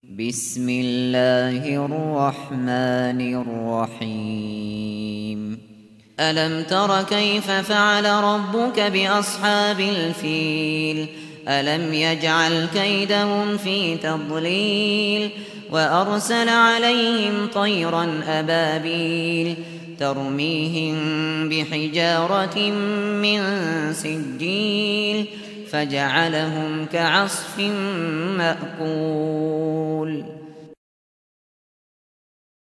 بسم الله الرحمن الرحيم ألم تر كيف فعل ربك بأصحاب الفيل ألم يجعل كيدهم في تضليل وأرسل عليهم طيرا أبابيل ترميهم بحجارة من سجيل فجعلهم كعصف مأكول